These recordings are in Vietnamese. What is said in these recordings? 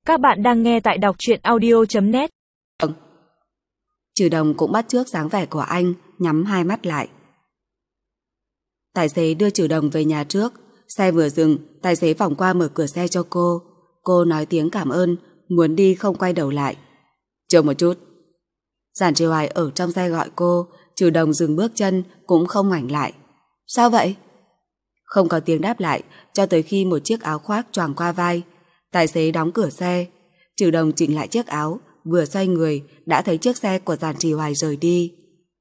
Các bạn đang nghe tại đọc truyện audio.net. Trừ Đồng cũng bắt chước dáng vẻ của anh, nhắm hai mắt lại. Tài xế đưa Trừ Đồng về nhà trước. Xe vừa dừng, tài xế vòng qua mở cửa xe cho cô. Cô nói tiếng cảm ơn, muốn đi không quay đầu lại. Chờ một chút. Giản Trì Hoài ở trong xe gọi cô. Trừ Đồng dừng bước chân, cũng không ngoảnh lại. Sao vậy? Không có tiếng đáp lại, cho tới khi một chiếc áo khoác choàng qua vai. Tài xế đóng cửa xe. Trừ Đồng chỉnh lại chiếc áo, vừa xoay người đã thấy chiếc xe của Giản Trì Hoài rời đi.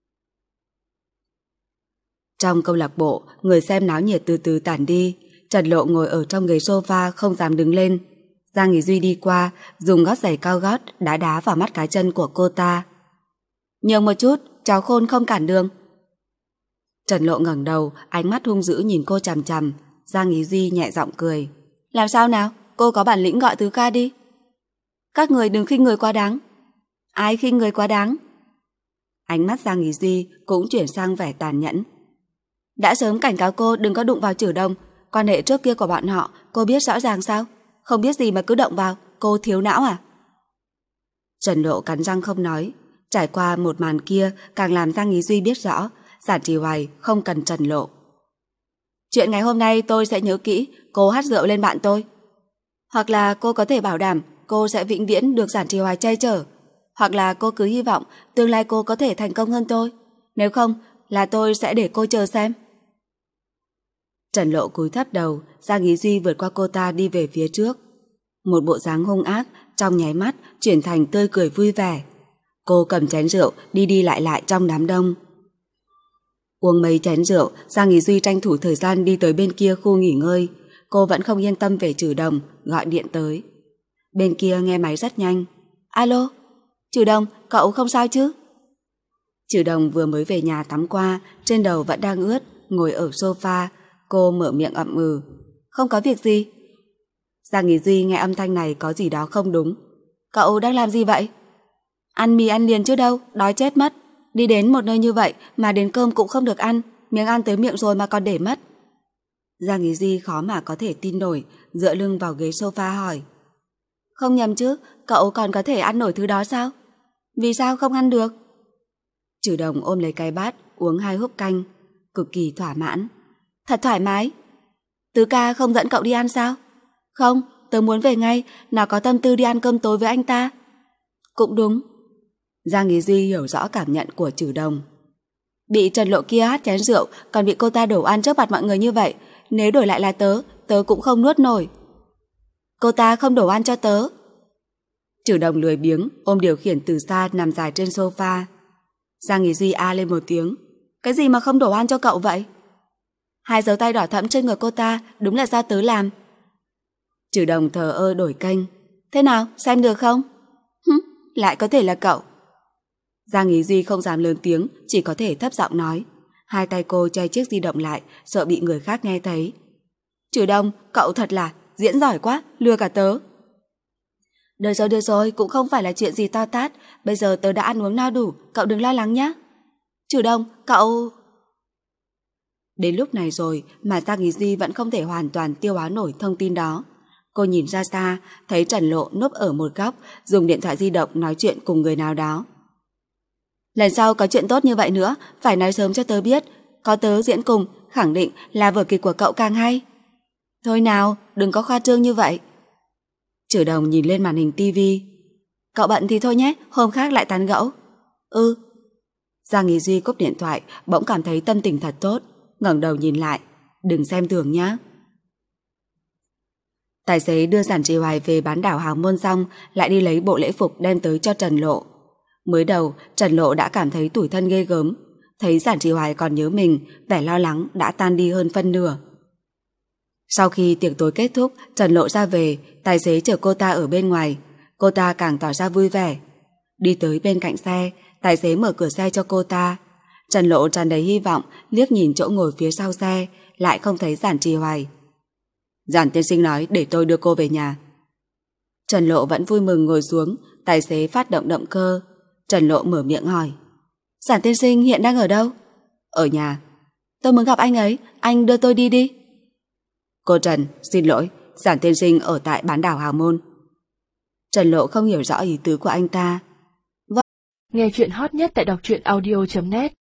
Trong câu lạc bộ, người xem náo nhiệt từ từ tản đi. Trần Lộ ngồi ở trong ghế sofa không dám đứng lên. Giang Nghỉ Duy đi qua, dùng gót giày cao gót đá vào mắt cá chân của cô ta. Nhường một chút, cháu khôn không cản đường. Trần Lộ ngẩng đầu, ánh mắt hung dữ nhìn cô chằm chằm. Giang Nghỉ Duy nhẹ giọng cười. Làm sao nào, cô có bản lĩnh gọi Tứ ca đi. Các người đừng khinh người quá đáng. Ai khinh người quá đáng? Ánh mắt Giang Nghỉ Duy cũng chuyển sang vẻ tàn nhẫn. Đã sớm cảnh cáo cô đừng có đụng vào Trừ Đồng. Quan hệ trước kia của bọn họ cô biết rõ ràng sao? Không biết gì mà cứ động vào, cô thiếu não à? Trần Lộ cắn răng không nói. Trải qua một màn kia càng làm Giang Nghỉ Duy biết rõ Giản Trì Hoài không cần Trần Lộ. Chuyện ngày hôm nay tôi sẽ nhớ kỹ. Cô hắt rượu lên bạn tôi. Hoặc là cô có thể bảo đảm cô sẽ vĩnh viễn được Giản Trì Hoài che chở. Hoặc là cô cứ hy vọng tương lai cô có thể thành công hơn tôi. Nếu không là tôi sẽ để cô chờ xem. Trần Lộ cúi thấp đầu. Giang Nghỉ Duy vượt qua cô ta đi về phía trước. Một bộ dáng hung ác trong nháy mắt chuyển thành tươi cười vui vẻ. Cô cầm chén rượu đi đi lại lại trong đám đông. Uống mấy chén rượu, Giang Nghỉ Duy tranh thủ thời gian đi tới bên kia khu nghỉ ngơi. Cô vẫn không yên tâm về Trừ Đồng, gọi điện tới. Bên kia nghe máy rất nhanh. Alo, Trừ Đồng, cậu không sao chứ? Trừ Đồng vừa mới về nhà tắm qua, trên đầu vẫn đang ướt, ngồi ở sofa. Cô mở miệng ậm ừ. Không có việc gì. Giang Nghỉ Duy nghe âm thanh này có gì đó không đúng. Cậu đang làm gì vậy? Ăn mì ăn liền chứ đâu, đói chết mất. Đi đến một nơi như vậy mà đến cơm cũng không được ăn. Miếng ăn tới miệng rồi mà còn để mất. Giang Nghỉ Duy khó mà có thể tin nổi, dựa lưng vào ghế sofa hỏi. Không nhầm chứ, cậu còn có thể ăn nổi thứ đó sao? Vì sao không ăn được? Trừ Đồng ôm lấy cái bát, uống 2 húp canh, cực kỳ thỏa mãn. Thật thoải mái. Tứ ca không dẫn cậu đi ăn sao? Không, tớ muốn về ngay, nào có tâm tư đi ăn cơm tối với anh ta. Cũng đúng. Giang Nghỉ Duy hiểu rõ cảm nhận của Trừ Đồng. Bị Trần Lộ kia hát chén rượu, còn bị cô ta đổ ăn trước mặt mọi người như vậy, nếu đổi lại là tớ cũng không nuốt nổi. Cô ta không đổ ăn cho tớ. Trừ Đồng lười biếng, ôm điều khiển từ xa nằm dài trên sofa. Giang Nghỉ Duy a lên một tiếng. Cái gì mà không đổ ăn cho cậu vậy? 2 dấu tay đỏ thẫm trên người cô ta đúng là do tớ làm. Trừ Đồng thờ ơ đổi kênh. Thế nào, xem được không? Lại có thể là cậu. Giang Nghỉ Duy không dám lớn tiếng, chỉ có thể thấp giọng nói. Hai tay cô che chiếc di động lại, sợ bị người khác nghe thấy. Trừ Đồng, cậu thật là diễn giỏi quá, lừa cả tớ. Được rồi, cũng không phải là chuyện gì to tát. Bây giờ tớ đã ăn uống no đủ, cậu đừng lo lắng nhé. Trừ Đồng, cậu... Đến lúc này rồi mà Giang Nghỉ Duy vẫn không thể hoàn toàn tiêu hóa nổi thông tin đó. Cô nhìn ra xa, thấy Trần Lộ núp ở một góc, dùng điện thoại di động nói chuyện cùng người nào đó. Lần sau có chuyện tốt như vậy nữa, phải nói sớm cho tớ biết. Có tớ diễn cùng, khẳng định là vở kịch của cậu càng hay. Thôi nào, đừng có khoa trương như vậy. Trừ Đồng nhìn lên màn hình tivi. Cậu bận thì thôi nhé, hôm khác lại tán gẫu. Ừ. Giang Nghỉ Duy cúp điện thoại, bỗng cảm thấy tâm tình thật tốt, ngẩng đầu nhìn lại. Đừng xem thường nhá. Tài xế đưa Giản Trì Hoài về bán đảo Hào Môn xong, lại đi lấy bộ lễ phục đem tới cho Trần Lộ. Mới đầu, Trần Lộ đã cảm thấy tủi thân ghê gớm. Thấy Giản Trì Hoài còn nhớ mình, vẻ lo lắng đã tan đi hơn phân nửa. Sau khi tiệc tối kết thúc, Trần Lộ ra về, tài xế chở cô ta ở bên ngoài. Cô ta càng tỏ ra vui vẻ. Đi tới bên cạnh xe, tài xế mở cửa xe cho cô ta. Trần Lộ tràn đầy hy vọng, liếc nhìn chỗ ngồi phía sau xe, lại không thấy Giản Trì Hoài. Giản tiên sinh nói để tôi đưa cô về nhà. Trần Lộ vẫn vui mừng ngồi xuống, tài xế phát động động cơ. Trần Lộ mở miệng hỏi. Giản tiên sinh hiện đang ở đâu? Ở nhà. Tôi muốn gặp anh ấy, anh đưa tôi đi đi. Cô Trần, xin lỗi, Giản tiên sinh ở tại bán đảo Hào Môn. Trần Lộ không hiểu rõ ý tứ của anh ta. Nghe chuyện hot nhất tại đọc truyện audio.net